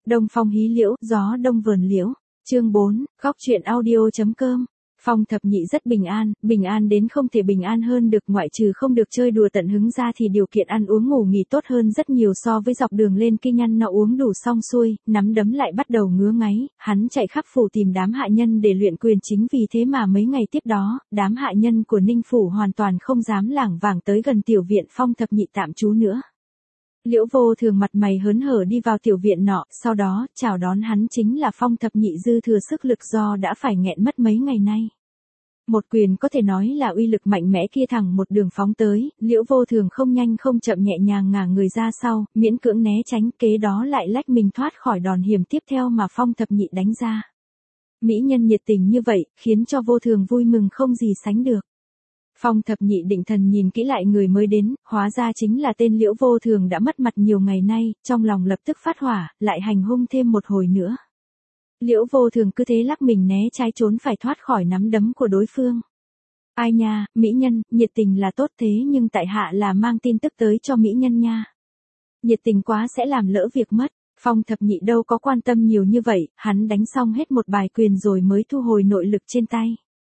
Đông phong hí liễu, gió đông vườn liễu. Chương 4, góc truyện audio.com. Phong Thập Nhị rất bình an đến không thể bình an hơn được, ngoại trừ không được chơi đùa tận hứng ra thì điều kiện ăn uống ngủ nghỉ tốt hơn rất nhiều so với dọc đường lên kia. Nhăn nó uống đủ xong xuôi, nắm đấm lại bắt đầu ngứa ngáy, hắn chạy khắp phủ tìm đám hạ nhân để luyện quyền, chính vì thế mà mấy ngày tiếp đó, đám hạ nhân của Ninh phủ hoàn toàn không dám lảng vảng tới gần tiểu viện Phong Thập Nhị tạm trú nữa. Liễu Vô Thường mặt mày hớn hở đi vào tiểu viện nọ, sau đó, chào đón hắn chính là Phong Thập Nhị dư thừa sức lực do đã phải nghẹn mất mấy ngày nay. Một quyền có thể nói là uy lực mạnh mẽ kia thẳng một đường phóng tới, Liễu Vô Thường không nhanh không chậm nhẹ nhàng ngả người ra sau, miễn cưỡng né tránh, kế đó lại lách mình thoát khỏi đòn hiểm tiếp theo mà Phong Thập Nhị đánh ra. Mỹ nhân nhiệt tình như vậy, khiến cho Vô Thường vui mừng không gì sánh được. Phong Thập Nhị định thần nhìn kỹ lại người mới đến, hóa ra chính là tên Liễu Vô Thường đã mất mặt nhiều ngày nay, trong lòng lập tức phát hỏa, lại hành hung thêm một hồi nữa. Liễu Vô Thường cứ thế lắc mình né trái trốn phải thoát khỏi nắm đấm của đối phương. Ai nha, mỹ nhân, nhiệt tình là tốt thế nhưng tại hạ là mang tin tức tới cho mỹ nhân nha. Nhiệt tình quá sẽ làm lỡ việc mất. Phong Thập Nhị đâu có quan tâm nhiều như vậy, hắn đánh xong hết một bài quyền rồi mới thu hồi nội lực trên tay.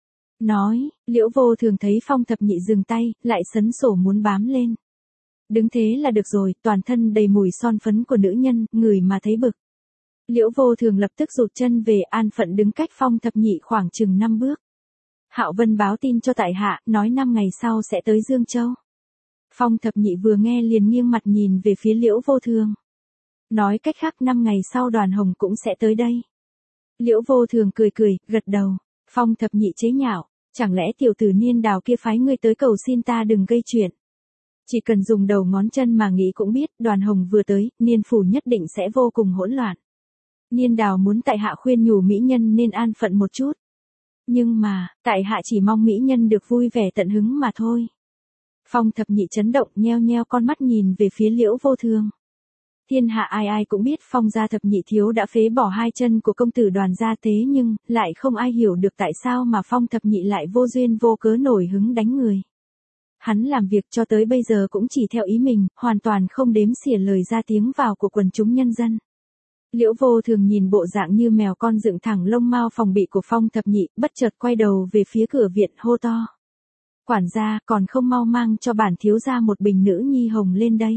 Nói, Liễu Vô Thường thấy Phong Thập Nhị dừng tay, lại sấn sổ muốn bám lên. Đứng thế là được rồi, toàn thân đầy mùi son phấn của nữ nhân, người mà thấy bực. Liễu Vô Thường lập tức rụt chân về, an phận đứng cách Phong Thập Nhị khoảng chừng 5 bước. Hạo Vân báo tin cho tại hạ, nói 5 ngày sau sẽ tới Dương Châu. Phong Thập Nhị vừa nghe liền nghiêng mặt nhìn về phía Liễu Vô Thường. Nói cách khác 5 ngày sau Đoàn Hồng cũng sẽ tới đây. Liễu Vô Thường cười cười, gật đầu. Phong Thập Nhị chế nhạo, chẳng lẽ tiểu tử Niên Đào kia phái ngươi tới cầu xin ta đừng gây chuyện. Chỉ cần dùng đầu ngón chân mà nghĩ cũng biết, Đoàn Hồng vừa tới, Niên phủ nhất định sẽ vô cùng hỗn loạn. Niên Đào muốn tại hạ khuyên nhủ mỹ nhân nên an phận một chút. Nhưng mà, tại hạ chỉ mong mỹ nhân được vui vẻ tận hứng mà thôi. Phong Thập Nhị chấn động, nheo nheo con mắt nhìn về phía Liễu Vô Thường. Thiên hạ ai ai cũng biết Phong gia Thập Nhị thiếu đã phế bỏ 2 chân của công tử Đoàn gia, thế nhưng, lại không ai hiểu được tại sao mà Phong Thập Nhị lại vô duyên vô cớ nổi hứng đánh người. Hắn làm việc cho tới bây giờ cũng chỉ theo ý mình, hoàn toàn không đếm xỉa lời ra tiếng vào của quần chúng nhân dân. Liễu Vô Thường nhìn bộ dạng như mèo con dựng thẳng lông mao phòng bị của Phong Thập Nhị, bất chợt quay đầu về phía cửa viện hô to. Quản gia, còn không mau mang cho bản thiếu gia một bình nữ nhi hồng lên đây.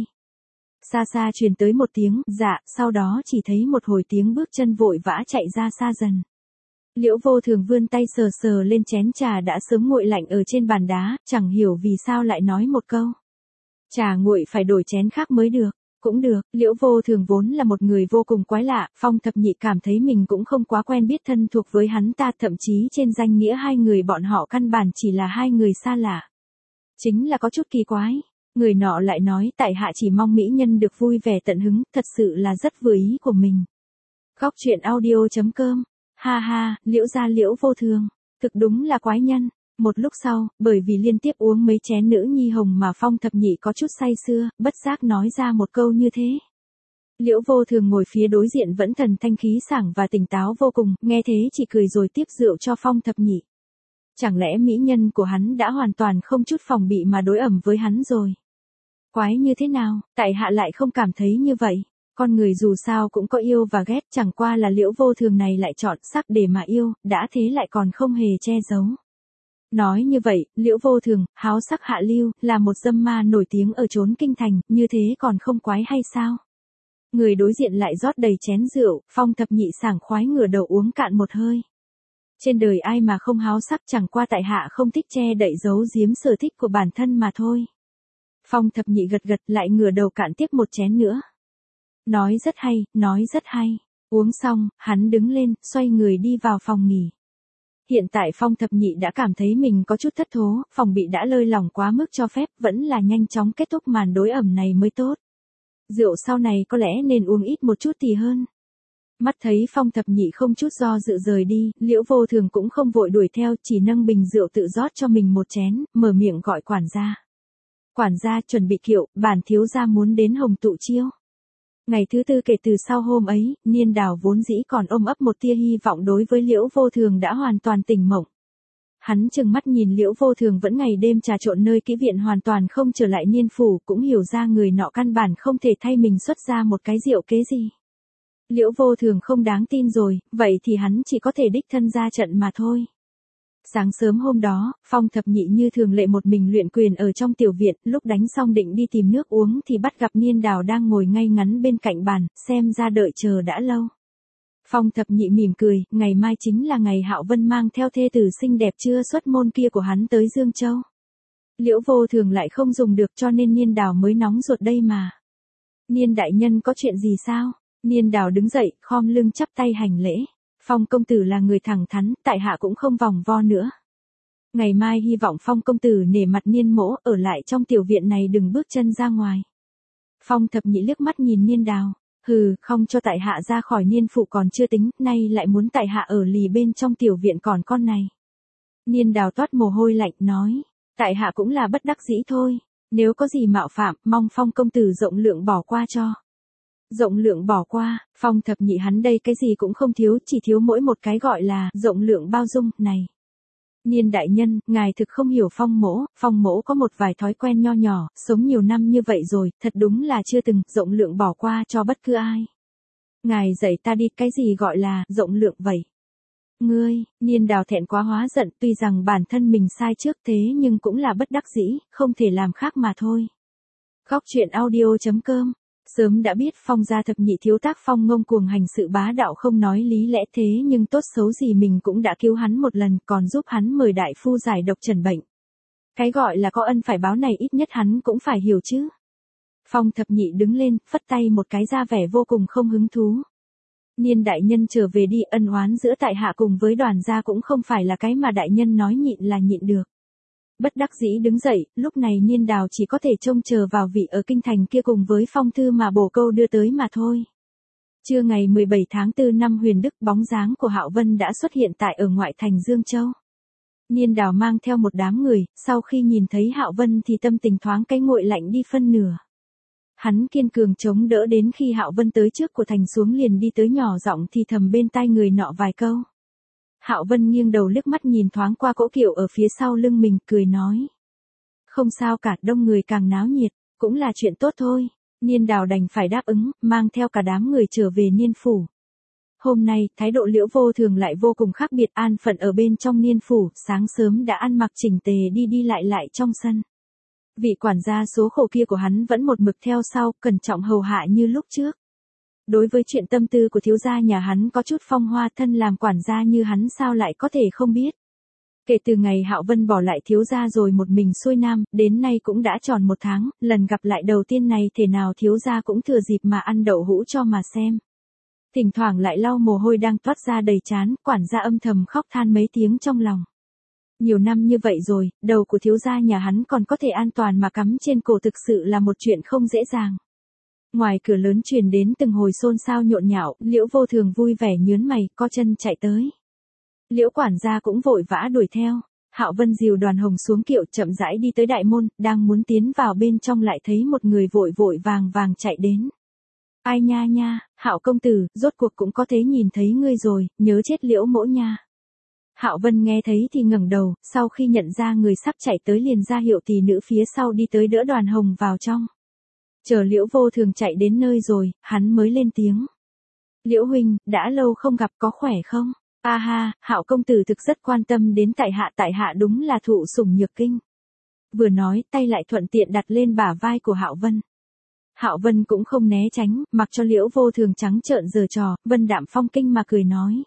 Xa xa truyền tới một tiếng, dạ, sau đó chỉ thấy một hồi tiếng bước chân vội vã chạy ra xa dần. Liễu Vô Thường vươn tay sờ sờ lên chén trà đã sớm nguội lạnh ở trên bàn đá, chẳng hiểu vì sao lại nói một câu. Trà nguội phải đổi chén khác mới được. Cũng được, Liễu Vô Thường vốn là một người vô cùng quái lạ, Phong Thập Nhị cảm thấy mình cũng không quá quen biết thân thuộc với hắn ta, thậm chí trên danh nghĩa hai người bọn họ căn bản chỉ là hai người xa lạ. Chính là có chút kỳ quái. Người nọ lại nói tại hạ chỉ mong mỹ nhân được vui vẻ tận hứng, thật sự là rất vừa ý của mình. Góc truyện audio.com. Ha ha, Liễu gia Liễu Vô Thường, thực đúng là quái nhân. Một lúc sau, bởi vì liên tiếp uống mấy chén nữ nhi hồng mà Phong Thập Nhị có chút say sưa, bất giác nói ra một câu như thế. Liễu Vô Thường ngồi phía đối diện vẫn thần thanh khí sảng và tỉnh táo vô cùng, nghe thế chỉ cười rồi tiếp rượu cho Phong Thập Nhị. Chẳng lẽ mỹ nhân của hắn đã hoàn toàn không chút phòng bị mà đối ẩm với hắn rồi? Quái như thế nào, tại hạ lại không cảm thấy như vậy. Con người dù sao cũng có yêu và ghét, chẳng qua là Liễu Vô Thường này lại chọn sắc để mà yêu, đã thế lại còn không hề che giấu. Nói như vậy, Liễu Vô Thường, háo sắc hạ lưu, là một dâm ma nổi tiếng ở chốn kinh thành, như thế còn không quái hay sao? Người đối diện lại rót đầy chén rượu, Phong Thập Nhị sảng khoái ngửa đầu uống cạn một hơi. Trên đời ai mà không háo sắc, chẳng qua tại hạ không thích che đậy giấu giếm sở thích của bản thân mà thôi. Phong Thập Nhị gật gật lại ngửa đầu cạn tiếp một chén nữa. Nói rất hay, nói rất hay. Uống xong, hắn đứng lên, xoay người đi vào phòng nghỉ. Hiện tại Phong Thập Nhị đã cảm thấy mình có chút thất thố, phòng bị đã lơi lỏng quá mức cho phép, vẫn là nhanh chóng kết thúc màn đối ẩm này mới tốt. Rượu sau này có lẽ nên uống ít một chút thì hơn. Mắt thấy Phong Thập Nhị không chút do dự rời đi, Liễu Vô Thường cũng không vội đuổi theo, chỉ nâng bình rượu tự rót cho mình một chén, mở miệng gọi quản gia. Quản gia chuẩn bị kiệu, bản thiếu gia muốn đến Hồng Tụ chiêu. Ngày thứ tư kể từ sau hôm ấy, Niên Đào vốn dĩ còn ôm ấp một tia hy vọng đối với Liễu Vô Thường đã hoàn toàn tỉnh mộng. Hắn chừng mắt nhìn Liễu Vô Thường vẫn ngày đêm trà trộn nơi kỹ viện hoàn toàn không trở lại Niên phủ, cũng hiểu ra người nọ căn bản không thể thay mình xuất ra một cái diệu kế gì. Liễu Vô Thường không đáng tin rồi, vậy thì hắn chỉ có thể đích thân ra trận mà thôi. Sáng sớm hôm đó, Phong Thập Nhị như thường lệ một mình luyện quyền ở trong tiểu viện, lúc đánh xong định đi tìm nước uống thì bắt gặp Niên Đào đang ngồi ngay ngắn bên cạnh bàn, xem ra đợi chờ đã lâu. Phong Thập Nhị mỉm cười, ngày mai chính là ngày Hạo Vân mang theo thê tử xinh đẹp chưa xuất môn kia của hắn tới Dương Châu. Liễu Vô Thường lại không dùng được cho nên Niên Đào mới nóng ruột đây mà. Niên đại nhân có chuyện gì sao? Niên Đào đứng dậy, khom lưng chắp tay hành lễ. Phong công tử là người thẳng thắn, tại hạ cũng không vòng vo nữa. Ngày mai hy vọng Phong công tử nể mặt Niên mỗ, ở lại trong tiểu viện này đừng bước chân ra ngoài. Phong Thập Nhị liếc mắt nhìn Niên Đào. Hừ, không cho tại hạ ra khỏi Niên phủ còn chưa tính, nay lại muốn tại hạ ở lì bên trong tiểu viện còn con này. Niên Đào toát mồ hôi lạnh nói, tại hạ cũng là bất đắc dĩ thôi, nếu có gì mạo phạm, mong Phong công tử rộng lượng bỏ qua cho. Rộng lượng bỏ qua, Phong Thập Nhị hắn đây cái gì cũng không thiếu, chỉ thiếu mỗi một cái gọi là rộng lượng bao dung, này. Niên đại nhân, ngài thực không hiểu Phong mỗ có một vài thói quen nho nhỏ, sống nhiều năm như vậy rồi, thật đúng là chưa từng rộng lượng bỏ qua cho bất cứ ai. Ngài dạy ta đi, cái gì gọi là rộng lượng vậy? Ngươi, Niên Đào thẹn quá hóa giận, tuy rằng bản thân mình sai trước thế nhưng cũng là bất đắc dĩ, không thể làm khác mà thôi. Góc truyện audio.com. Sớm đã biết Phong gia thập nhị thiếu tác phong ngông cuồng hành sự bá đạo không nói lý lẽ thế nhưng tốt xấu gì mình cũng đã cứu hắn một lần còn giúp hắn mời đại phu giải độc trần bệnh. Cái gọi là có ân phải báo này ít nhất hắn cũng phải hiểu chứ. Phong thập nhị đứng lên, phất tay một cái ra vẻ vô cùng không hứng thú. Niên đại nhân trở về đi, ân oán giữa tại hạ cùng với Đoàn gia cũng không phải là cái mà đại nhân nói nhịn là nhịn được. Bất đắc dĩ đứng dậy, lúc này Niên Đào chỉ có thể trông chờ vào vị ở kinh thành kia cùng với phong thư mà bổ câu đưa tới mà thôi. Trưa ngày 17 tháng 4 năm Huyền Đức, bóng dáng của Hạo Vân đã xuất hiện tại ở ngoại thành Dương Châu. Niên Đào mang theo một đám người, sau khi nhìn thấy Hạo Vân thì tâm tình thoáng cái nguội lạnh đi phân nửa. Hắn kiên cường chống đỡ đến khi Hạo Vân tới trước của thành xuống liền đi tới nhỏ giọng thì thầm bên tai người nọ vài câu. Hạo Vân nghiêng đầu liếc mắt nhìn thoáng qua cỗ kiệu ở phía sau lưng mình, cười nói. Không sao cả, đông người càng náo nhiệt, cũng là chuyện tốt thôi. Niên Đào đành phải đáp ứng, mang theo cả đám người trở về Niên phủ. Hôm nay, thái độ Liễu Vô Thường lại vô cùng khác biệt, an phận ở bên trong Niên phủ, sáng sớm đã ăn mặc chỉnh tề đi đi lại trong sân. Vị quản gia số khổ kia của hắn vẫn một mực theo sau, cẩn trọng hầu hạ như lúc trước. Đối với chuyện tâm tư của thiếu gia nhà hắn có chút phong hoa, thân làm quản gia như hắn sao lại có thể không biết. Kể từ ngày Hạo Vân bỏ lại thiếu gia rồi một mình xuôi nam, đến nay cũng đã tròn 1 tháng, lần gặp lại đầu tiên này thể nào thiếu gia cũng thừa dịp mà ăn đậu hũ cho mà xem. Thỉnh thoảng lại lau mồ hôi đang toát ra đầy trán, quản gia âm thầm khóc than mấy tiếng trong lòng. Nhiều năm như vậy rồi, đầu của thiếu gia nhà hắn còn có thể an toàn mà cắm trên cổ thực sự là một chuyện không dễ dàng. Ngoài cửa lớn truyền đến từng hồi xôn xao nhộn nhạo, Liễu Vô Thường vui vẻ nhớn mày, co chân chạy tới. Liễu quản gia cũng vội vã đuổi theo. Hạo Vân dìu Đoàn Hồng xuống kiệu chậm rãi đi tới đại môn, đang muốn tiến vào bên trong lại thấy một người vội vội vàng chạy đến. Ai nha nha, Hạo công tử, rốt cuộc cũng có thế nhìn thấy ngươi rồi, nhớ chết Liễu mỗ nha. Hạo Vân nghe thấy thì ngẩng đầu, sau khi nhận ra người sắp chạy tới liền ra hiệu tỷ nữ phía sau đi tới đỡ Đoàn Hồng vào trong. Chờ Liễu Vô Thường chạy đến nơi rồi, hắn mới lên tiếng. Liễu huynh, đã lâu không gặp, có khỏe không? A ha, Hạo công tử thực rất quan tâm đến tại hạ đúng là thụ sủng nhược kinh. Vừa nói, tay lại thuận tiện đặt lên bả vai của Hạo Vân. Hạo Vân cũng không né tránh, mặc cho Liễu Vô Thường trắng trợn giở trò, vân đạm phong kinh mà cười nói.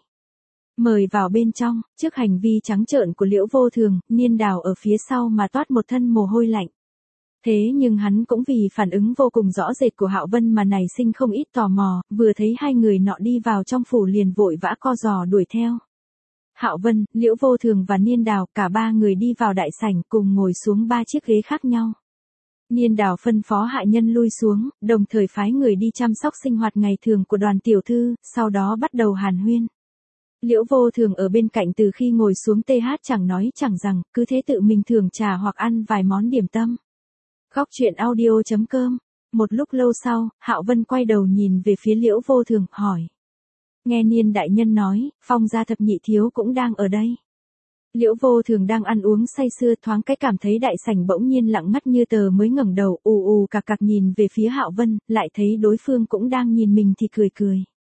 Mời vào bên trong. Trước hành vi trắng trợn của Liễu Vô Thường, Niên Đào ở phía sau mà toát một thân mồ hôi lạnh. Thế nhưng hắn cũng vì phản ứng vô cùng rõ rệt của Hạo Vân mà nảy sinh không ít tò mò, vừa thấy hai người nọ đi vào trong phủ liền vội vã co giò đuổi theo. Hạo Vân, Liễu Vô Thường và Niên Đào, cả ba người đi vào đại sảnh cùng ngồi xuống 3 chiếc ghế khác nhau. Niên Đào phân phó hạ nhân lui xuống, đồng thời phái người đi chăm sóc sinh hoạt ngày thường của Đoàn tiểu thư, sau đó bắt đầu hàn huyên. Liễu Vô Thường ở bên cạnh từ khi ngồi xuống TH chẳng nói chẳng rằng, cứ thế tự mình thưởng trà hoặc ăn vài món điểm tâm. Góc truyện audio.com. Một lúc lâu sau, Hạo Vân quay đầu nhìn về phía Liễu Vô Thường, hỏi. Nghe Niên đại nhân nói, Phong gia thập nhị thiếu cũng đang ở đây. Liễu Vô Thường đang ăn uống say sưa thoáng cái cảm thấy đại sảnh bỗng nhiên lặng ngắt như tờ mới ngẩng đầu, cạc nhìn về phía Hạo Vân, lại thấy đối phương cũng đang nhìn mình thì cười cười.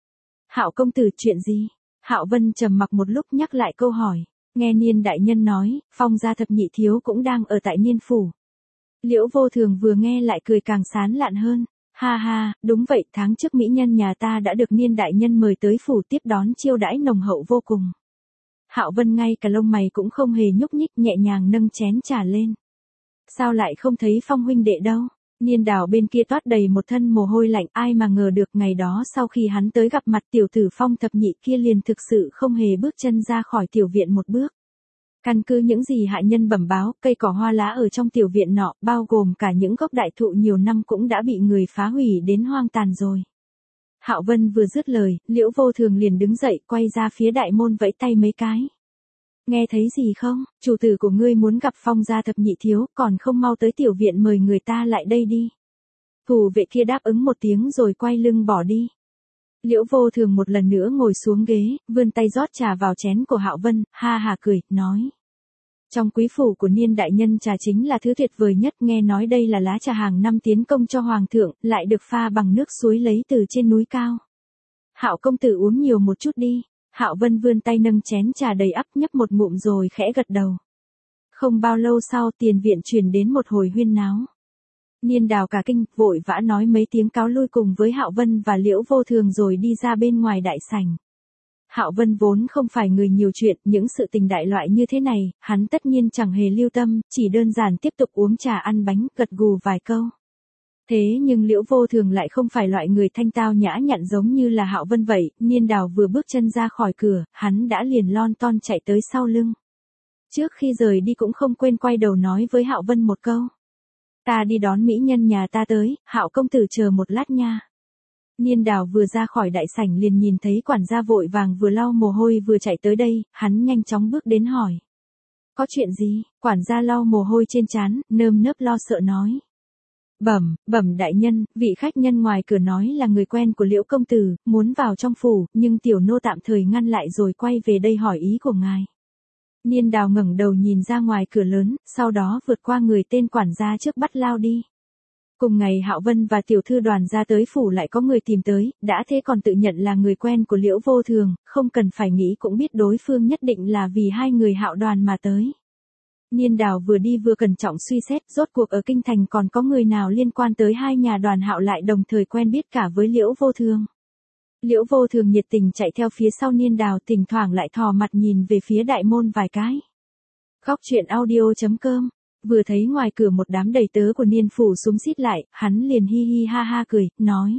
Hạo công tử, chuyện gì? Hạo Vân trầm mặc một lúc nhắc lại câu hỏi. Nghe Niên đại nhân nói, Phong gia thập nhị thiếu cũng đang ở tại Niên phủ. Liễu Vô Thường vừa nghe lại cười càng sán lạn hơn. Ha ha, đúng vậy, tháng trước mỹ nhân nhà ta đã được Niên đại nhân mời tới phủ tiếp đón chiêu đãi nồng hậu vô cùng. Hạo Vân ngay cả lông mày cũng không hề nhúc nhích, nhẹ nhàng nâng chén trà lên. Sao lại không thấy Phong huynh đệ đâu? Niên Đào bên kia toát đầy một thân mồ hôi lạnh, ai mà ngờ được ngày đó sau khi hắn tới gặp mặt tiểu tử Phong thập nhị kia liền thực sự không hề bước chân ra khỏi tiểu viện một bước. Căn cứ những gì hạ nhân bẩm báo, cây cỏ hoa lá ở trong tiểu viện nọ, bao gồm cả những gốc đại thụ nhiều năm cũng đã bị người phá hủy đến hoang tàn rồi. Hạo Vân vừa dứt lời, Liễu Vô Thường liền đứng dậy, quay ra phía đại môn vẫy tay mấy cái. Nghe thấy gì không? Chủ tử của ngươi muốn gặp Phong gia thập nhị thiếu, còn không mau tới tiểu viện mời người ta lại đây đi. Thủ vệ kia đáp ứng một tiếng rồi quay lưng bỏ đi. Liễu Vô Thường một lần nữa ngồi xuống ghế, vươn tay rót trà vào chén của Hạo Vân, ha hà cười, nói. Trong quý phủ của Niên đại nhân trà chính là thứ tuyệt vời nhất, nghe nói đây là lá trà hàng năm tiến công cho hoàng thượng, lại được pha bằng nước suối lấy từ trên núi cao. Hạo công tử uống nhiều một chút đi. Hạo Vân vươn tay nâng chén trà đầy ắp, nhấp một ngụm rồi khẽ gật đầu. Không bao lâu sau, tiền viện truyền đến một hồi huyên náo. Niên Đào cả kinh, vội vã nói mấy tiếng cáo lui cùng với Hạo Vân và Liễu Vô Thường rồi đi ra bên ngoài đại sảnh. Hạo Vân vốn không phải người nhiều chuyện, những sự tình đại loại như thế này, hắn tất nhiên chẳng hề lưu tâm, chỉ đơn giản tiếp tục uống trà ăn bánh, gật gù vài câu. Thế nhưng Liễu Vô Thường lại không phải loại người thanh tao nhã nhặn giống như là Hạo Vân vậy, Niên Đào vừa bước chân ra khỏi cửa, hắn đã liền lon ton chạy tới sau lưng. Trước khi rời đi cũng không quên quay đầu nói với Hạo Vân một câu. Ta đi đón mỹ nhân nhà ta tới, Hạo công tử chờ một lát nha. Niên Đào vừa ra khỏi đại sảnh liền nhìn thấy quản gia vội vàng vừa lau mồ hôi vừa chạy tới đây, hắn nhanh chóng bước đến hỏi. Có chuyện gì? Quản gia lau mồ hôi trên trán, nơm nớp lo sợ nói. Bẩm đại nhân, vị khách nhân ngoài cửa nói là người quen của Liễu công tử, muốn vào trong phủ, nhưng tiểu nô tạm thời ngăn lại rồi quay về đây hỏi ý của ngài. Niên Đào ngẩng đầu nhìn ra ngoài cửa lớn, sau đó vượt qua người tên quản gia trước bắt lao đi. Cùng ngày Hạo Vân và tiểu thư Đoàn ra tới phủ lại có người tìm tới, đã thế còn tự nhận là người quen của Liễu Vô Thường, không cần phải nghĩ cũng biết đối phương nhất định là vì hai người Hạo Đoàn mà tới. Niên Đào vừa đi vừa cẩn trọng suy xét, rốt cuộc ở kinh thành còn có người nào liên quan tới hai nhà Đoàn Hạo lại đồng thời quen biết cả với Liễu Vô Thường. Liễu Vô Thường nhiệt tình chạy theo phía sau Niên Đào, thỉnh thoảng lại thò mặt nhìn về phía đại môn vài cái. Góc truyện audio.com. Vừa thấy ngoài cửa một đám đầy tớ của Niên phủ xúm xít lại, hắn liền hi hi ha ha cười, nói.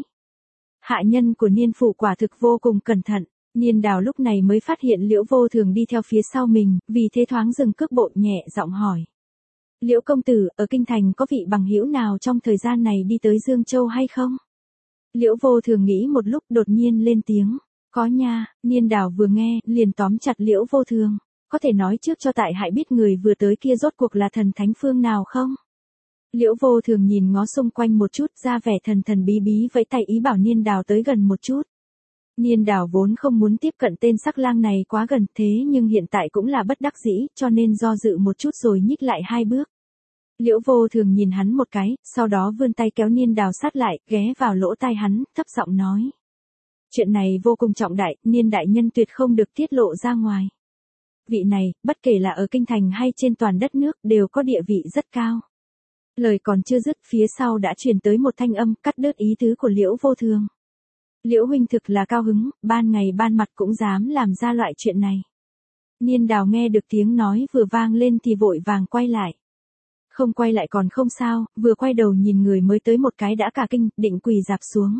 Hạ nhân của Niên phủ quả thực vô cùng cẩn thận. Niên Đào lúc này mới phát hiện Liễu Vô Thường đi theo phía sau mình, vì thế thoáng dừng cước bộ, nhẹ giọng hỏi. Liễu công tử, ở kinh thành có vị bằng hữu nào trong thời gian này đi tới Dương Châu hay không? Liễu Vô Thường nghĩ một lúc đột nhiên lên tiếng. Có nha. Niên Đào vừa nghe, liền tóm chặt Liễu Vô Thường. Có thể nói trước cho tại hại biết người vừa tới kia rốt cuộc là thần thánh phương nào không? Liễu Vô Thường nhìn ngó xung quanh một chút, ra vẻ thần thần bí bí vẫy tay ý bảo Niên Đào tới gần một chút. Niên Đào vốn không muốn tiếp cận tên sắc lang này quá gần, thế nhưng hiện tại cũng là bất đắc dĩ, cho nên do dự một chút rồi nhích lại hai bước. Liễu Vô Thường nhìn hắn một cái, sau đó vươn tay kéo Niên Đào sát lại, ghé vào lỗ tai hắn, thấp giọng nói. Chuyện này vô cùng trọng đại, Niên đại nhân tuyệt không được tiết lộ ra ngoài. Vị này, bất kể là ở kinh thành hay trên toàn đất nước, đều có địa vị rất cao. Lời còn chưa dứt, phía sau đã truyền tới một thanh âm, cắt đứt ý tứ của Liễu Vô Thường. Liễu huynh thực là cao hứng, ban ngày ban mặt cũng dám làm ra loại chuyện này. Niên Đào nghe được tiếng nói vừa vang lên thì vội vàng quay lại. Không quay lại còn không sao, vừa quay đầu nhìn người mới tới một cái đã cả kinh, định quỳ rạp xuống.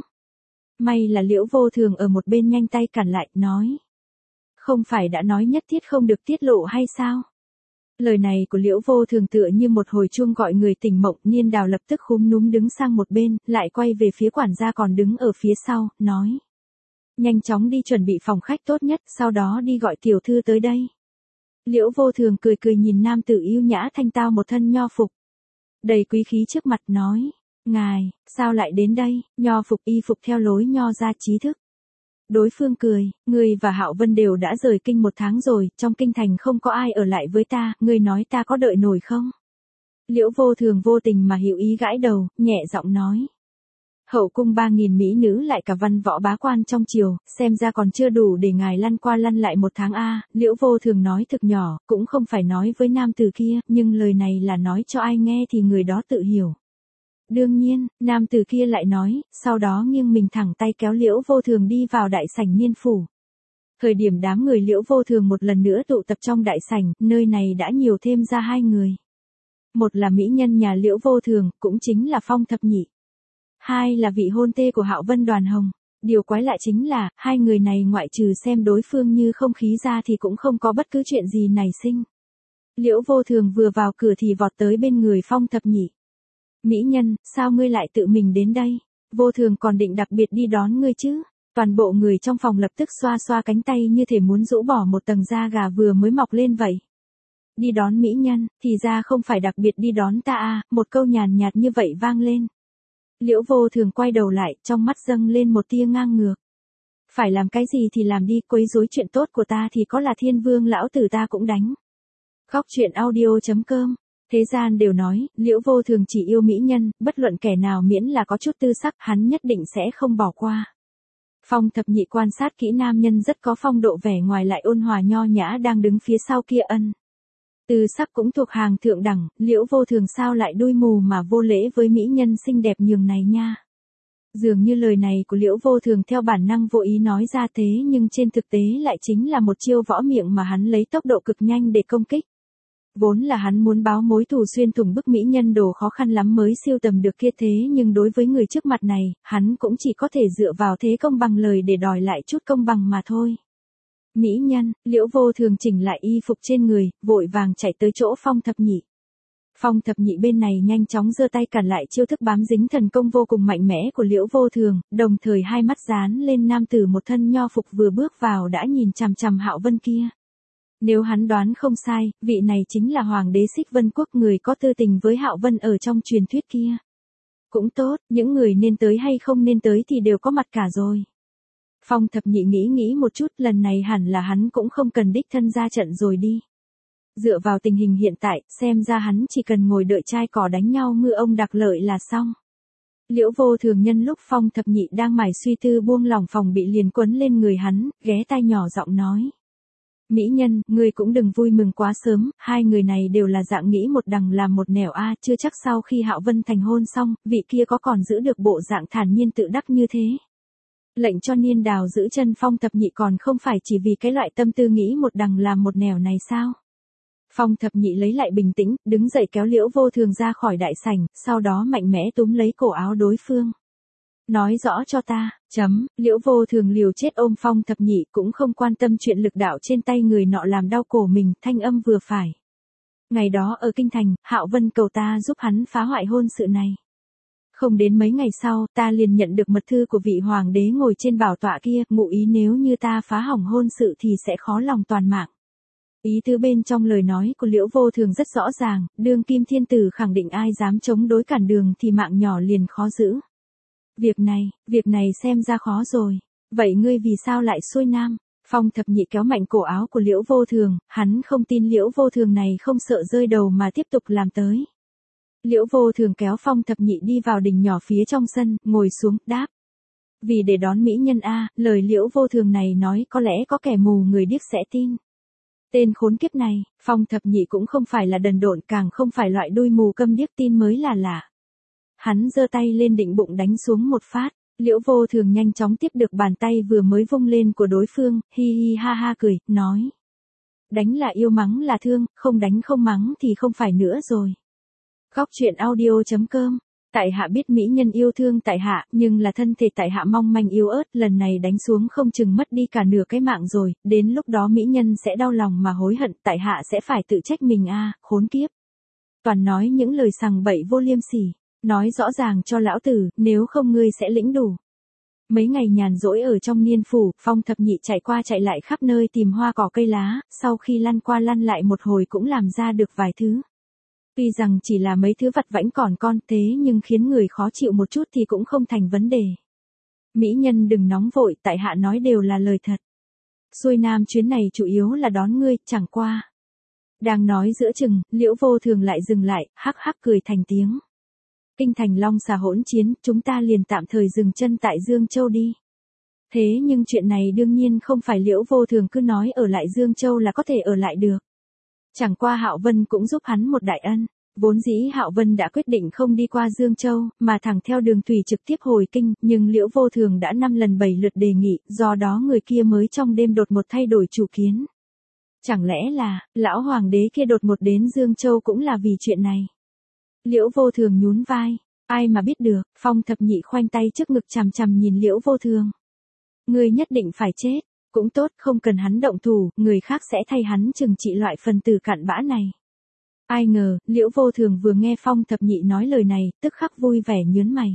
May là Liễu Vô Thường ở một bên nhanh tay cản lại, nói. Không phải đã nói nhất thiết không được tiết lộ hay sao? Lời này của Liễu Vô Thường tựa như một hồi chuông gọi người tỉnh mộng, Niên Đào lập tức khúm núm đứng sang một bên, lại quay về phía quản gia còn đứng ở phía sau, nói. Nhanh chóng đi chuẩn bị phòng khách tốt nhất, sau đó đi gọi tiểu thư tới đây. Liễu Vô Thường cười cười nhìn nam tử yêu nhã thanh tao một thân nho phục. Đầy quý khí trước mặt nói. Ngài, sao lại đến đây? Nho phục y phục theo lối nho gia trí thức. Đối phương cười, ngươi và Hạo Vân đều đã rời kinh 1 tháng rồi, trong kinh thành không có ai ở lại với ta, ngươi nói ta có đợi nổi không? Liễu Vô Thường vô tình mà hiểu ý gãi đầu, nhẹ giọng nói. Hậu cung 3.000 mỹ nữ lại cả văn võ bá quan trong triều, xem ra còn chưa đủ để ngài lăn qua lăn lại 1 tháng a. Liễu Vô Thường nói thực nhỏ, cũng không phải nói với nam tử kia, nhưng lời này là nói cho ai nghe thì người đó tự hiểu. Đương nhiên, nam tử kia lại nói, sau đó nghiêng mình thẳng tay kéo Liễu Vô Thường đi vào đại sảnh Niên phủ. Thời điểm đám người Liễu Vô Thường một lần nữa tụ tập trong đại sảnh, nơi này đã nhiều thêm ra 2 người. Một là mỹ nhân nhà Liễu Vô Thường, cũng chính là Phong Thập Nhị. 2 là vị hôn thê của Hạo Vân Đoàn Hồng. Điều quái lạ chính là, 2 người này ngoại trừ xem đối phương như không khí ra thì cũng không có bất cứ chuyện gì nảy sinh. Liễu Vô Thường vừa vào cửa thì vọt tới bên người Phong Thập Nhị. Mỹ nhân, sao ngươi lại tự mình đến đây? Vô Thường còn định đặc biệt đi đón ngươi chứ? Toàn bộ người trong phòng lập tức xoa xoa cánh tay như thể muốn rũ bỏ một tầng da gà vừa mới mọc lên vậy. Đi đón mỹ nhân, thì ra không phải đặc biệt đi đón ta à, một câu nhàn nhạt như vậy vang lên. Liễu Vô Thường quay đầu lại, trong mắt dâng lên một tia ngang ngược. Phải làm cái gì thì làm đi, quấy rối chuyện tốt của ta thì có là Thiên Vương lão tử ta cũng đánh. Góc truyện audio.com. Thế gian đều nói, Liễu Vô Thường chỉ yêu mỹ nhân, bất luận kẻ nào miễn là có chút tư sắc, hắn nhất định sẽ không bỏ qua. Phong Thập Nhị quan sát kỹ nam nhân rất có phong độ, vẻ ngoài lại ôn hòa nho nhã đang đứng phía sau kia ân. Tư sắc cũng thuộc hàng thượng đẳng, Liễu Vô Thường sao lại đuôi mù mà vô lễ với mỹ nhân xinh đẹp nhường này nha. Dường như lời này của Liễu Vô Thường theo bản năng vô ý nói ra thế nhưng trên thực tế lại chính là một chiêu võ miệng mà hắn lấy tốc độ cực nhanh để công kích. Vốn là hắn muốn báo mối thù xuyên thủng bức mỹ nhân đồ khó khăn lắm mới siêu tầm được kia, thế nhưng đối với người trước mặt này, hắn cũng chỉ có thể dựa vào thế công bằng lời để đòi lại chút công bằng mà thôi. Mỹ nhân, Liễu Vô Thường chỉnh lại y phục trên người, vội vàng chạy tới chỗ Phong Thập Nhị. Phong Thập Nhị bên này nhanh chóng giơ tay cản lại chiêu thức bám dính thần công vô cùng mạnh mẽ của Liễu Vô Thường, đồng thời hai mắt dán lên nam tử một thân nho phục vừa bước vào đã nhìn chằm chằm Hạo Vân kia. Nếu hắn đoán không sai, vị này chính là Hoàng đế Xích Vân Quốc, người có tư tình với Hạo Vân ở trong truyền thuyết kia. Cũng tốt, những người nên tới hay không nên tới thì đều có mặt cả rồi. Phong Thập Nhị nghĩ một chút, lần này hẳn là hắn cũng không cần đích thân ra trận rồi đi. Dựa vào tình hình hiện tại, xem ra hắn chỉ cần ngồi đợi trai cỏ đánh nhau ngư ông đặc lợi là xong. Liễu Vô Thường nhân lúc Phong Thập Nhị đang mải suy tư buông lỏng phòng bị liền quấn lên người hắn, ghé tai nhỏ giọng nói. Mỹ nhân, ngươi cũng đừng vui mừng quá sớm, 2 người này đều là dạng nghĩ một đằng làm một nẻo a, chưa chắc sau khi Hạo Vân thành hôn xong, vị kia có còn giữ được bộ dạng thản nhiên tự đắc như thế. Lệnh cho Niên Đào giữ chân Phong Thập Nhị còn không phải chỉ vì cái loại tâm tư nghĩ một đằng làm một nẻo này sao? Phong Thập Nhị lấy lại bình tĩnh, đứng dậy kéo Liễu Vô Thường ra khỏi đại sảnh, sau đó mạnh mẽ túm lấy cổ áo đối phương. Nói rõ cho ta, Liễu Vô Thường liều chết ôm Phong Thập Nhị cũng không quan tâm chuyện lực đạo trên tay người nọ làm đau cổ mình, thanh âm vừa phải. Ngày đó ở Kinh Thành, Hạo Vân cầu ta giúp hắn phá hoại hôn sự này. Không đến mấy ngày sau, ta liền nhận được mật thư của vị hoàng đế ngồi trên bảo tọa kia, ngụ ý nếu như ta phá hỏng hôn sự thì sẽ khó lòng toàn mạng. Ý tứ bên trong lời nói của Liễu Vô Thường rất rõ ràng, đương kim thiên tử khẳng định ai dám chống đối cản đường thì mạng nhỏ liền khó giữ. Việc này xem ra khó rồi. Vậy ngươi vì sao lại xuôi nam? Phong Thập Nhị kéo mạnh cổ áo của Liễu Vô Thường, hắn không tin Liễu Vô Thường này không sợ rơi đầu mà tiếp tục làm tới. Liễu Vô Thường kéo Phong Thập Nhị đi vào đình nhỏ phía trong sân, ngồi xuống, đáp. Vì để đón mỹ nhân a, lời Liễu Vô Thường này nói có lẽ có kẻ mù người điếc sẽ tin. Tên khốn kiếp này, Phong Thập Nhị cũng không phải là đần độn, càng không phải loại đuôi mù câm điếc tin mới là lạ. Hắn giơ tay lên định bụng đánh xuống một phát, Liễu Vô Thường nhanh chóng tiếp được bàn tay vừa mới vung lên của đối phương, hi hi ha ha cười, nói. Đánh là yêu, mắng là thương, không đánh không mắng thì không phải nữa rồi. Góc truyện audio.com. Tại hạ biết mỹ nhân yêu thương tại hạ, nhưng là thân thể tại hạ mong manh yếu ớt, lần này đánh xuống không chừng mất đi cả nửa cái mạng rồi, đến lúc đó mỹ nhân sẽ đau lòng mà hối hận, tại hạ sẽ phải tự trách mình a, khốn kiếp. Toàn nói những lời sằng bậy vô liêm sỉ, nói rõ ràng cho lão tử, nếu không ngươi sẽ lĩnh đủ. Mấy ngày nhàn rỗi ở trong Niên phủ, Phong Thập Nhị chạy qua chạy lại khắp nơi tìm hoa cỏ cây lá, sau khi lăn qua lăn lại một hồi cũng làm ra được vài thứ. Tuy rằng chỉ là mấy thứ vặt vãnh còn con thế nhưng khiến người khó chịu một chút thì cũng không thành vấn đề. Mỹ nhân đừng nóng vội, tại hạ nói đều là lời thật. Xuôi nam chuyến này chủ yếu là đón ngươi, chẳng qua. Đang nói giữa chừng, Liễu Vô Thường lại dừng lại, hắc hắc cười thành tiếng. kinh thành long xà hỗn chiến, chúng ta liền tạm thời dừng chân tại Dương Châu đi. Thế nhưng chuyện này đương nhiên không phải Liễu Vô Thường cứ nói ở lại Dương Châu là có thể ở lại được. Chẳng qua Hạo Vân cũng giúp hắn một đại ân. Vốn dĩ Hạo Vân đã quyết định không đi qua Dương Châu, mà thẳng theo đường thủy trực tiếp hồi kinh, nhưng Liễu Vô Thường đã 5 lần 7 lượt đề nghị, do đó người kia mới trong đêm đột một thay đổi chủ kiến. Chẳng lẽ là, lão hoàng đế kia đột một đến Dương Châu cũng là vì chuyện này? Liễu Vô Thường nhún vai, ai mà biết được. Phong Thập Nhị khoanh tay trước ngực chằm chằm nhìn Liễu Vô Thường. Ngươi nhất định phải chết, cũng tốt, không cần hắn động thủ, người khác sẽ thay hắn trừng trị loại phần tử cặn bã này. Ai ngờ, Liễu Vô Thường vừa nghe Phong Thập Nhị nói lời này, tức khắc vui vẻ nhướng mày.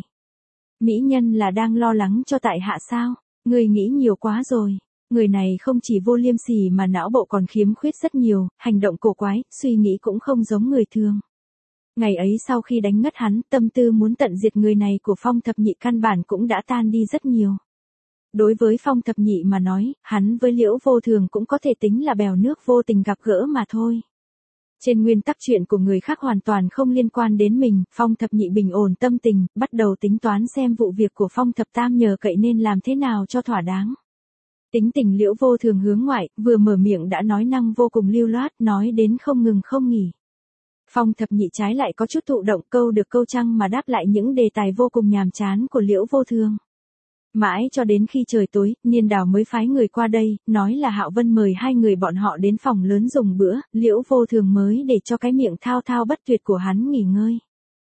Mỹ nhân là đang lo lắng cho tại hạ sao? Ngươi nghĩ nhiều quá rồi. Người này không chỉ vô liêm sỉ mà não bộ còn khiếm khuyết rất nhiều, hành động cổ quái, suy nghĩ cũng không giống người thường. Ngày ấy sau khi đánh ngất hắn, tâm tư muốn tận diệt người này của Phong Thập Nhị căn bản cũng đã tan đi rất nhiều. Đối với Phong Thập Nhị mà nói, hắn với Liễu Vô Thường cũng có thể tính là bèo nước vô tình gặp gỡ mà thôi. Trên nguyên tắc chuyện của người khác hoàn toàn không liên quan đến mình, Phong Thập Nhị bình ổn tâm tình, bắt đầu tính toán xem vụ việc của Phong Thập Tam nhờ cậy nên làm thế nào cho thỏa đáng. Tính tình Liễu Vô Thường hướng ngoại, vừa mở miệng đã nói năng vô cùng lưu loát, nói đến không ngừng không nghỉ. Phong Thập Nhị trái lại có chút thụ động, câu được câu trăng mà đáp lại những đề tài vô cùng nhàm chán của Liễu Vô Thường. Mãi cho đến khi trời tối, Niên Đào mới phái người qua đây, nói là Hạo Vân mời hai người bọn họ đến phòng lớn dùng bữa, Liễu Vô Thường mới để cho cái miệng thao thao bất tuyệt của hắn nghỉ ngơi.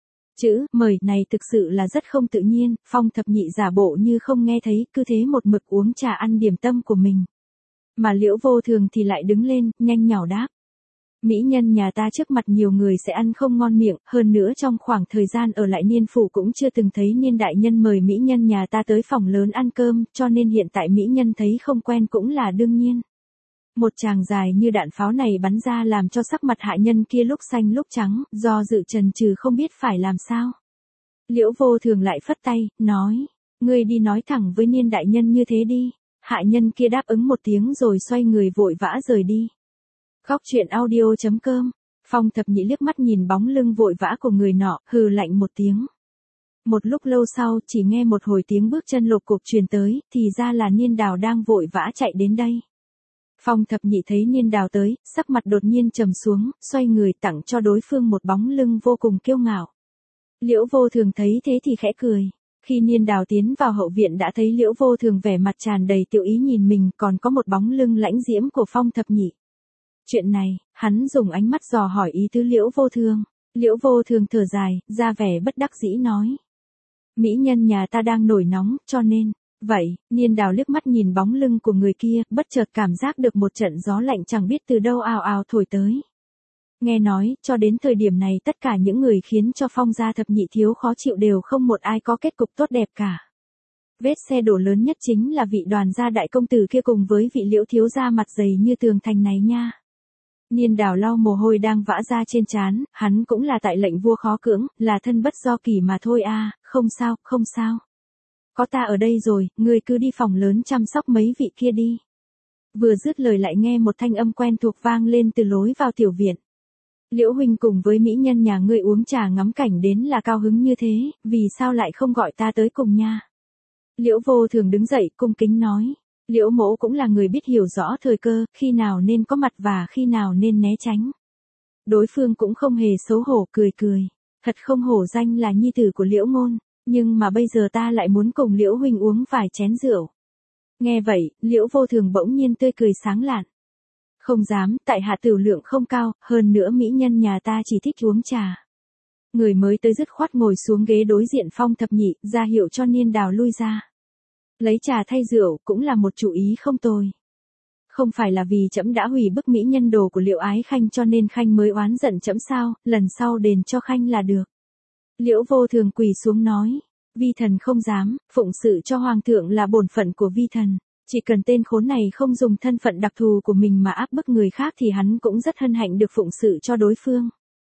Chữ mời này thực sự là rất không tự nhiên, Phong Thập Nhị giả bộ như không nghe thấy, cứ thế một mực uống trà ăn điểm tâm của mình. Mà Liễu Vô Thường thì lại đứng lên, nhanh nhảu đáp. Mỹ nhân nhà ta trước mặt nhiều người sẽ ăn không ngon miệng, hơn nữa trong khoảng thời gian ở lại Niên phủ cũng chưa từng thấy Niên đại nhân mời Mỹ nhân nhà ta tới phòng lớn ăn cơm, cho nên hiện tại Mỹ nhân thấy không quen cũng là đương nhiên. Một tràng dài như đạn pháo này bắn ra làm cho sắc mặt hạ nhân kia lúc xanh lúc trắng, do dự chần chừ không biết phải làm sao. Liễu Vô Thường lại phất tay, nói, ngươi đi nói thẳng với Niên đại nhân như thế đi. Hạ nhân kia đáp ứng một tiếng rồi xoay người vội vã rời đi. Khóc chuyện audio.com. Phong Thập Nhị liếc mắt nhìn bóng lưng vội vã của người nọ, hừ lạnh một tiếng. Một lúc lâu sau, chỉ nghe một hồi tiếng bước chân lộp cộp truyền tới, thì ra là Niên Đào đang vội vã chạy đến đây. Phong Thập Nhị thấy Niên Đào tới, sắc mặt đột nhiên trầm xuống, xoay người tặng cho đối phương một bóng lưng vô cùng kiêu ngạo. Liễu Vô Thường thấy thế thì khẽ cười. Khi Niên Đào tiến vào hậu viện đã thấy Liễu Vô Thường vẻ mặt tràn đầy tiểu ý nhìn mình, còn có một bóng lưng lãnh diễm của Phong Thập Nhị. Chuyện này, hắn dùng ánh mắt dò hỏi ý tứ Liễu Vô Thường. Liễu Vô Thường thở dài, ra vẻ bất đắc dĩ nói. Mỹ nhân nhà ta đang nổi nóng, cho nên. Vậy, Niên Đào liếc mắt nhìn bóng lưng của người kia, bất chợt cảm giác được một trận gió lạnh chẳng biết từ đâu ào ào thổi tới. Nghe nói, cho đến thời điểm này tất cả những người khiến cho Phong gia thập nhị thiếu khó chịu đều không một ai có kết cục tốt đẹp cả. Vết xe đổ lớn nhất chính là vị Đoàn gia đại công tử kia cùng với vị Liễu thiếu gia mặt dày như tường thành này nha. Niên Đào lau mồ hôi đang vã ra trên trán, hắn cũng là tại lệnh vua khó cưỡng, là thân bất do kỷ mà thôi à, không sao, không sao. Có ta ở đây rồi, ngươi cứ đi phòng lớn chăm sóc mấy vị kia đi. Vừa dứt lời lại nghe một thanh âm quen thuộc vang lên từ lối vào tiểu viện. Liễu huynh cùng với mỹ nhân nhà ngươi uống trà ngắm cảnh đến là cao hứng như thế, vì sao lại không gọi ta tới cùng nha? Liễu Vô Thường đứng dậy cung kính nói. Liễu mỗ cũng là người biết hiểu rõ thời cơ, khi nào nên có mặt và khi nào nên né tránh. Đối phương cũng không hề xấu hổ cười cười. Thật không hổ danh là nhi tử của Liễu ngôn, nhưng mà bây giờ ta lại muốn cùng Liễu huynh uống vài chén rượu. Nghe vậy, Liễu Vô Thường bỗng nhiên tươi cười sáng lạn. Không dám, tại hạ tửu lượng không cao, hơn nữa mỹ nhân nhà ta chỉ thích uống trà. Người mới tới dứt khoát ngồi xuống ghế đối diện Phong Thập Nhị, ra hiệu cho Niên Đào lui ra. Lấy trà thay rượu cũng là một chủ ý không tồi. Không phải là vì trẫm đã hủy bức mỹ nhân đồ của Liễu Ái Khanh cho nên Khanh mới oán giận trẫm sao, lần sau đền cho Khanh là được. Liễu Vô Thường quỳ xuống nói, vi thần không dám, phụng sự cho hoàng thượng là bổn phận của vi thần. Chỉ cần tên khốn này không dùng thân phận đặc thù của mình mà áp bức người khác thì hắn cũng rất hân hạnh được phụng sự cho đối phương.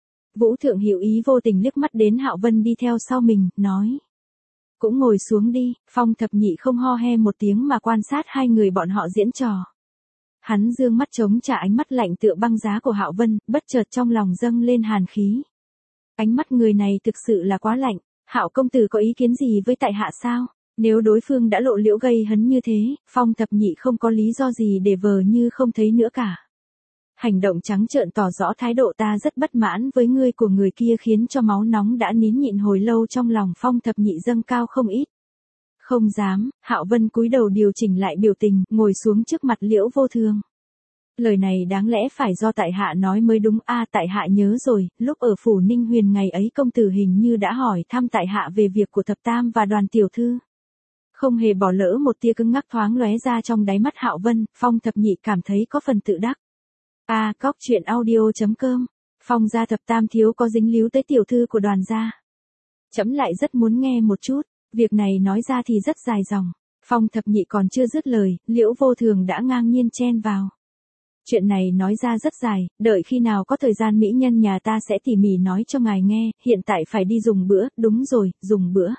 Vũ Thượng hiểu ý vô tình liếc mắt đến Hạo Vân đi theo sau mình, nói. Cũng ngồi xuống đi. Phong Thập Nhị không ho he một tiếng mà quan sát hai người bọn họ diễn trò. Hắn dương mắt chống trả ánh mắt lạnh tựa băng giá của Hạo Vân, bất chợt trong lòng dâng lên hàn khí. Ánh mắt người này thực sự là quá lạnh. Hạo công tử có ý kiến gì với tại hạ sao? Nếu đối phương đã lộ liễu gây hấn như thế, Phong thập nhị không có lý do gì để vờ như không thấy nữa cả. Hành động trắng trợn tỏ rõ thái độ ta rất bất mãn với ngươi của người kia khiến cho máu nóng đã nín nhịn hồi lâu trong lòng Phong thập nhị dâng cao không ít. Không dám, Hạo Vân cúi đầu điều chỉnh lại biểu tình, ngồi xuống trước mặt Liễu Vô Thường. Lời này đáng lẽ phải do tại hạ nói mới đúng a, tại hạ nhớ rồi, lúc ở phủ Ninh Huyền ngày ấy công tử hình như đã hỏi thăm tại hạ về việc của thập tam và Đoàn tiểu thư. Không hề bỏ lỡ một tia cứng ngắc thoáng lóe ra trong đáy mắt Hạo Vân, Phong thập nhị cảm thấy có phần tự đắc. Cóc truyện audio.com, Phong gia thập tam thiếu có dính líu tới tiểu thư của Đoàn gia. Trẫm lại rất muốn nghe một chút, việc này nói ra thì rất dài dòng. Phong thập nhị còn chưa dứt lời, Liễu Vô Thường đã ngang nhiên chen vào. Chuyện này nói ra rất dài, đợi khi nào có thời gian mỹ nhân nhà ta sẽ tỉ mỉ nói cho ngài nghe, hiện tại phải đi dùng bữa, đúng rồi, dùng bữa.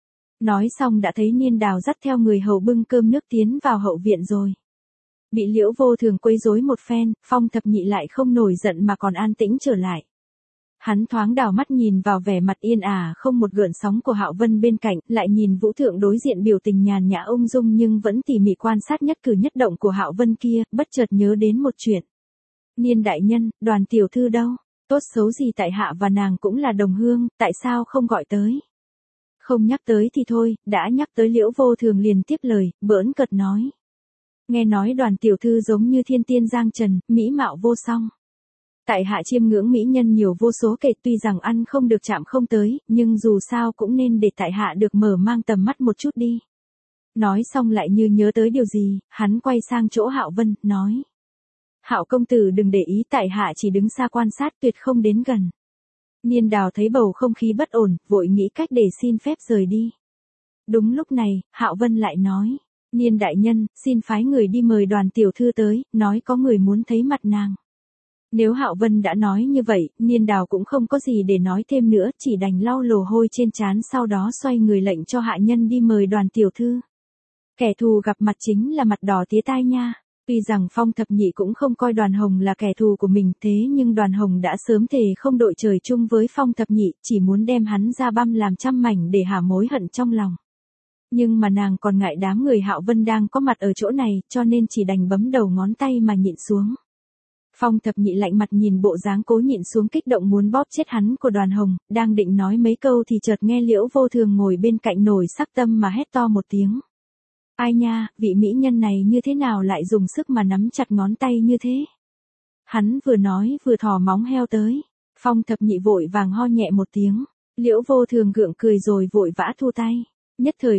Nói xong đã thấy Niên Đào dắt theo người hầu bưng cơm nước tiến vào hậu viện rồi. Bị Liễu Vô Thường quấy rối một phen, Phong thập nhị lại không nổi giận mà còn an tĩnh trở lại. Hắn thoáng đảo mắt nhìn vào vẻ mặt yên ả không một gợn sóng của Hạo Vân bên cạnh, lại nhìn Vũ Thượng đối diện biểu tình nhàn nhã ung dung nhưng vẫn tỉ mỉ quan sát nhất cử nhất động của Hạo Vân kia, bất chợt nhớ đến một chuyện. Niên đại nhân, Đoàn tiểu thư đâu? Tốt xấu gì tại hạ và nàng cũng là đồng hương, tại sao không gọi tới? Không nhắc tới thì thôi, đã nhắc tới Liễu Vô Thường liền tiếp lời, bỡn cợt nói. Nghe nói Đoàn tiểu thư giống như thiên tiên giang trần, mỹ mạo vô song. Tại hạ chiêm ngưỡng mỹ nhân nhiều vô số kể, tuy rằng ăn không được chạm không tới, nhưng dù sao cũng nên để tại hạ được mở mang tầm mắt một chút đi. Nói xong lại như nhớ tới điều gì, hắn quay sang chỗ Hạo Vân, nói. Hạo công tử đừng để ý, tại hạ chỉ đứng xa quan sát tuyệt không đến gần. Niên Đào thấy bầu không khí bất ổn, vội nghĩ cách để xin phép rời đi. Đúng lúc này, Hạo Vân lại nói. Niên đại nhân, xin phái người đi mời Đoàn tiểu thư tới, nói có người muốn thấy mặt nàng. Nếu Hạo Vân đã nói như vậy, Niên Đào cũng không có gì để nói thêm nữa, chỉ đành lau lồ hôi trên trán sau đó xoay người lệnh cho hạ nhân đi mời Đoàn tiểu thư. Kẻ thù gặp mặt chính là mặt đỏ tía tai nha. Tuy rằng Phong thập nhị cũng không coi Đoàn Hồng là kẻ thù của mình, thế nhưng Đoàn Hồng đã sớm thề không đội trời chung với Phong thập nhị, chỉ muốn đem hắn ra băm làm trăm mảnh để hả mối hận trong lòng. Nhưng mà nàng còn ngại đám người Hạo Vân đang có mặt ở chỗ này, cho nên chỉ đành bấm đầu ngón tay mà nhịn xuống. Phong thập nhị lạnh mặt nhìn bộ dáng cố nhịn xuống kích động muốn bóp chết hắn của Đoàn Hồng, đang định nói mấy câu thì chợt nghe Liễu Vô Thường ngồi bên cạnh nổi sắc tâm mà hét to một tiếng. Ai nha, vị mỹ nhân này như thế nào lại dùng sức mà nắm chặt ngón tay như thế? Hắn vừa nói vừa thò móng heo tới. Phong thập nhị vội vàng ho nhẹ một tiếng. Liễu Vô Thường gượng cười rồi vội vã thu tay. Nhất thời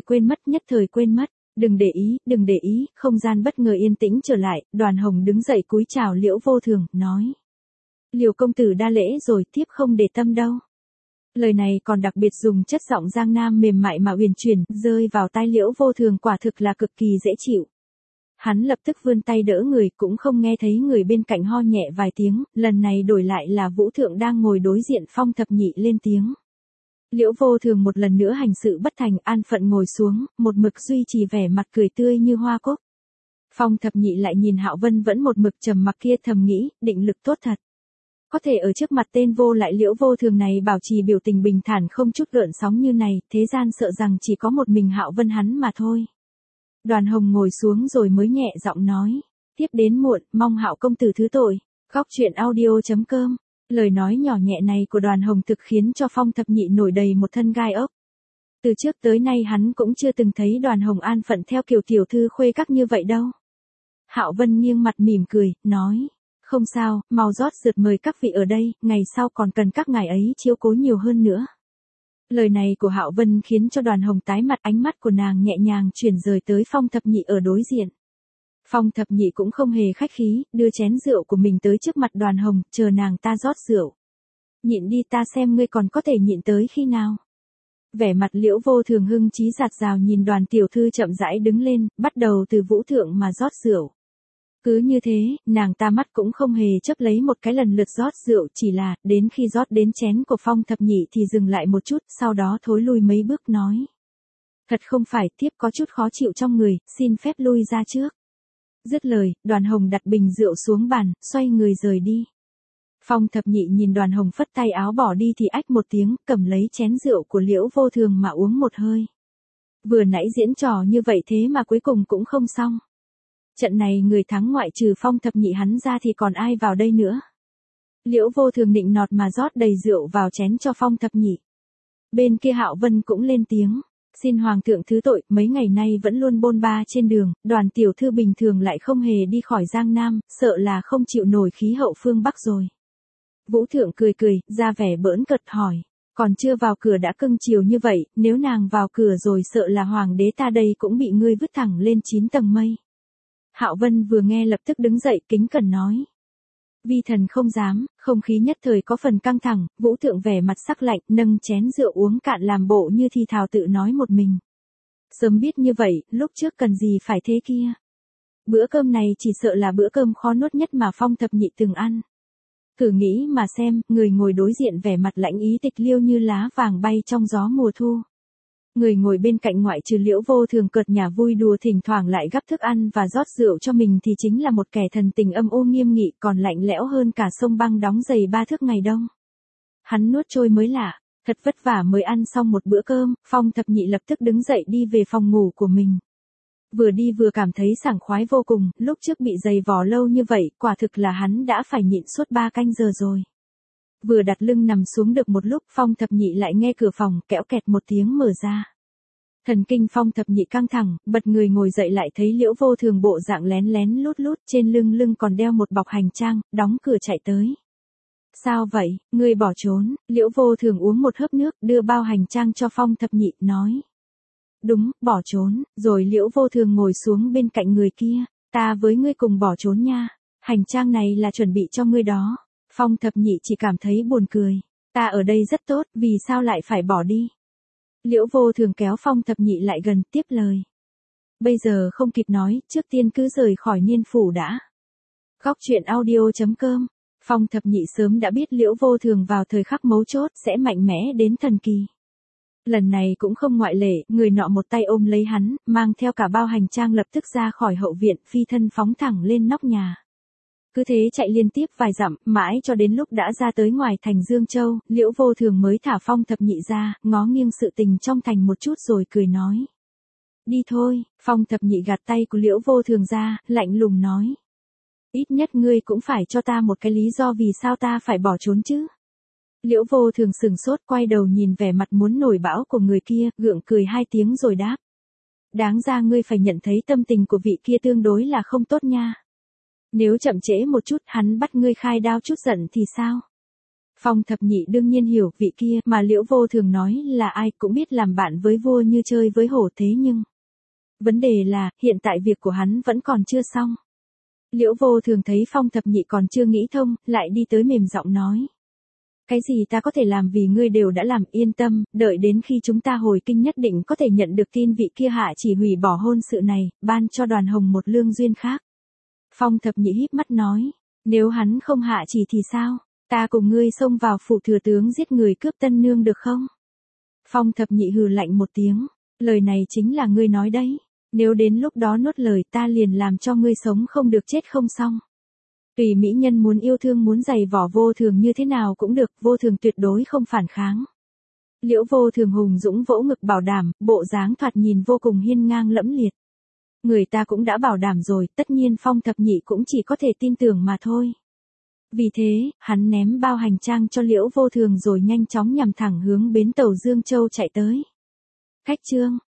quên mất. Đừng để ý, không gian bất ngờ yên tĩnh trở lại, Đoàn Hồng đứng dậy cúi chào Liễu Vô Thường, nói. Liễu công tử đa lễ rồi, tiếp không để tâm đâu. Lời này còn đặc biệt dùng chất giọng Giang Nam mềm mại mà uyển chuyển, rơi vào tai Liễu Vô Thường quả thực là cực kỳ dễ chịu. Hắn lập tức vươn tay đỡ người, cũng không nghe thấy người bên cạnh ho nhẹ vài tiếng, lần này đổi lại là Vũ Thượng đang ngồi đối diện Phong thập nhị lên tiếng. Liễu Vô Thường một lần nữa hành sự bất thành, an phận ngồi xuống, một mực duy trì vẻ mặt cười tươi như hoa cúc. Phong thập nhị lại nhìn Hạo Vân vẫn một mực trầm mặc kia, thầm nghĩ, định lực tốt thật. Có thể ở trước mặt tên vô lại Liễu Vô Thường này bảo trì biểu tình bình thản không chút gợn sóng như này, thế gian sợ rằng chỉ có một mình Hạo Vân hắn mà thôi. Đoàn Hồng ngồi xuống rồi mới nhẹ giọng nói, tiếp đến muộn, mong Hạo công tử thứ tội. Góc truyện audio.com. Lời nói nhỏ nhẹ này của Đoàn Hồng thực khiến cho Phong thập nhị nổi đầy một thân gai ốc. Từ trước tới nay hắn cũng chưa từng thấy Đoàn Hồng an phận theo kiểu tiểu thư khuê các như vậy đâu. Hạo Vân nghiêng mặt mỉm cười, nói, không sao, mau rót rượt mời các vị ở đây, ngày sau còn cần các ngài ấy chiếu cố nhiều hơn nữa. Lời này của Hạo Vân khiến cho Đoàn Hồng tái mặt, ánh mắt của nàng nhẹ nhàng chuyển rời tới Phong thập nhị ở đối diện. Phong thập nhị cũng không hề khách khí, đưa chén rượu của mình tới trước mặt Đoàn Hồng, chờ nàng ta rót rượu. Nhịn đi, ta xem ngươi còn có thể nhịn tới khi nào. Vẻ mặt Liễu Vô Thường hưng trí dạt dào nhìn Đoàn tiểu thư chậm rãi đứng lên, bắt đầu từ Vũ Thượng mà rót rượu. Cứ như thế, nàng ta mắt cũng không hề chớp lấy một cái, lần lượt rót rượu, chỉ là, đến khi rót đến chén của Phong thập nhị thì dừng lại một chút, sau đó thối lui mấy bước nói. Thật không phải, tiếp có chút khó chịu trong người, xin phép lui ra trước. Dứt lời, Đoàn Hồng đặt bình rượu xuống bàn, xoay người rời đi. Phong Thập Nhị nhìn Đoàn Hồng phất tay áo bỏ đi thì ách một tiếng, cầm lấy chén rượu của Liễu Vô Thường mà uống một hơi. Vừa nãy diễn trò như vậy thế mà cuối cùng cũng không xong. Trận này người thắng ngoại trừ Phong Thập Nhị hắn ra thì còn ai vào đây nữa. Liễu Vô Thường nịnh nọt mà rót đầy rượu vào chén cho Phong Thập Nhị. Bên kia Hạo Vân cũng lên tiếng. Xin Hoàng thượng thứ tội, mấy ngày nay vẫn luôn bôn ba trên đường, Đoàn tiểu thư bình thường lại không hề đi khỏi Giang Nam, sợ là không chịu nổi khí hậu phương Bắc rồi. Vũ Thượng cười cười, ra vẻ bỡn cợt hỏi. Còn chưa vào cửa đã cưng chiều như vậy, nếu nàng vào cửa rồi sợ là Hoàng đế ta đây cũng bị ngươi vứt thẳng lên 9 tầng mây. Hạo Vân vừa nghe lập tức đứng dậy kính cẩn nói. Vi thần không dám, không khí nhất thời có phần căng thẳng, Vũ Thượng vẻ mặt sắc lạnh, nâng chén rượu uống cạn làm bộ như thi thào tự nói một mình. Sớm biết như vậy, lúc trước cần gì phải thế kia. Bữa cơm này chỉ sợ là bữa cơm khó nuốt nhất mà Phong Thập Nhị từng ăn. Thử nghĩ mà xem, người ngồi đối diện vẻ mặt lạnh ý tịch liêu như lá vàng bay trong gió mùa thu. Người ngồi bên cạnh ngoại trừ Liễu Vô Thường cợt nhả vui đùa thỉnh thoảng lại gắp thức ăn và rót rượu cho mình thì chính là một kẻ thần tình âm u nghiêm nghị còn lạnh lẽo hơn cả sông băng đóng dày 3 thước ngày đông. Hắn nuốt trôi mới lạ, thật vất vả mới ăn xong một bữa cơm, Phong Thập Nhị lập tức đứng dậy đi về phòng ngủ của mình. Vừa đi vừa cảm thấy sảng khoái vô cùng, lúc trước bị giày vò lâu như vậy, quả thực là hắn đã phải nhịn suốt 3 canh giờ rồi. Vừa đặt lưng nằm xuống được một lúc Phong Thập Nhị lại nghe cửa phòng kẽo kẹt một tiếng mở ra. Thần kinh Phong Thập Nhị căng thẳng, bật người ngồi dậy lại thấy Liễu Vô Thường bộ dạng lén lén lút lút trên lưng còn đeo một bọc hành trang, đóng cửa chạy tới. Sao vậy, ngươi bỏ trốn, Liễu Vô Thường uống một hớp nước đưa bao hành trang cho Phong Thập Nhị, nói. Đúng, bỏ trốn, rồi Liễu Vô Thường ngồi xuống bên cạnh người kia, ta với ngươi cùng bỏ trốn nha, hành trang này là chuẩn bị cho ngươi đó. Phong Thập Nhị chỉ cảm thấy buồn cười, ta ở đây rất tốt, vì sao lại phải bỏ đi? Liễu Vô Thường kéo Phong Thập Nhị lại gần tiếp lời. Bây giờ không kịp nói, trước tiên cứ rời khỏi Niên phủ đã. Góc truyện audio.com. Phong Thập Nhị sớm đã biết Liễu Vô Thường vào thời khắc mấu chốt sẽ mạnh mẽ đến thần kỳ. Lần này cũng không ngoại lệ, người nọ một tay ôm lấy hắn, mang theo cả bao hành trang lập tức ra khỏi hậu viện, phi thân phóng thẳng lên nóc nhà. Cứ thế chạy liên tiếp vài dặm, mãi cho đến lúc đã ra tới ngoài thành Dương Châu, Liễu Vô Thường mới thả Phong Thập Nhị ra, ngó nghiêng sự tình trong thành một chút rồi cười nói. Đi thôi, Phong Thập Nhị gạt tay của Liễu Vô Thường ra, lạnh lùng nói. Ít nhất ngươi cũng phải cho ta một cái lý do vì sao ta phải bỏ trốn chứ. Liễu Vô Thường sừng sốt quay đầu nhìn vẻ mặt muốn nổi bão của người kia, gượng cười 2 tiếng rồi đáp. Đáng ra ngươi phải nhận thấy tâm tình của vị kia tương đối là không tốt nha. Nếu chậm trễ một chút hắn bắt ngươi khai đao chút giận thì sao? Phong Thập Nhị đương nhiên hiểu vị kia mà Liễu Vô Thường nói là ai cũng biết làm bạn với vua như chơi với hổ thế nhưng. Vấn đề là hiện tại việc của hắn vẫn còn chưa xong. Liễu Vô Thường thấy Phong Thập Nhị còn chưa nghĩ thông, lại đi tới mềm giọng nói. Cái gì ta có thể làm vì ngươi đều đã làm, yên tâm, đợi đến khi chúng ta hồi kinh nhất định có thể nhận được tin vị kia hạ chỉ hủy bỏ hôn sự này, ban cho Đoàn Hồng một lương duyên khác. Phong Thập Nhị híp mắt nói, nếu hắn không hạ chỉ thì sao, ta cùng ngươi xông vào phủ thừa tướng giết người cướp tân nương được không? Phong Thập Nhị hừ lạnh một tiếng, lời này chính là ngươi nói đấy, nếu đến lúc đó nuốt lời ta liền làm cho ngươi sống không được chết không xong. Tùy mỹ nhân muốn yêu thương muốn giày vỏ Vô Thường như thế nào cũng được, Vô Thường tuyệt đối không phản kháng. Liễu Vô Thường hùng dũng vỗ ngực bảo đảm, bộ dáng thoạt nhìn vô cùng hiên ngang lẫm liệt. Người ta cũng đã bảo đảm rồi, tất nhiên Phong Thập Nhị cũng chỉ có thể tin tưởng mà thôi. Vì thế, hắn ném bao hành trang cho Liễu Vô Thường rồi nhanh chóng nhằm thẳng hướng bến tàu Dương Châu chạy tới. Khách trương,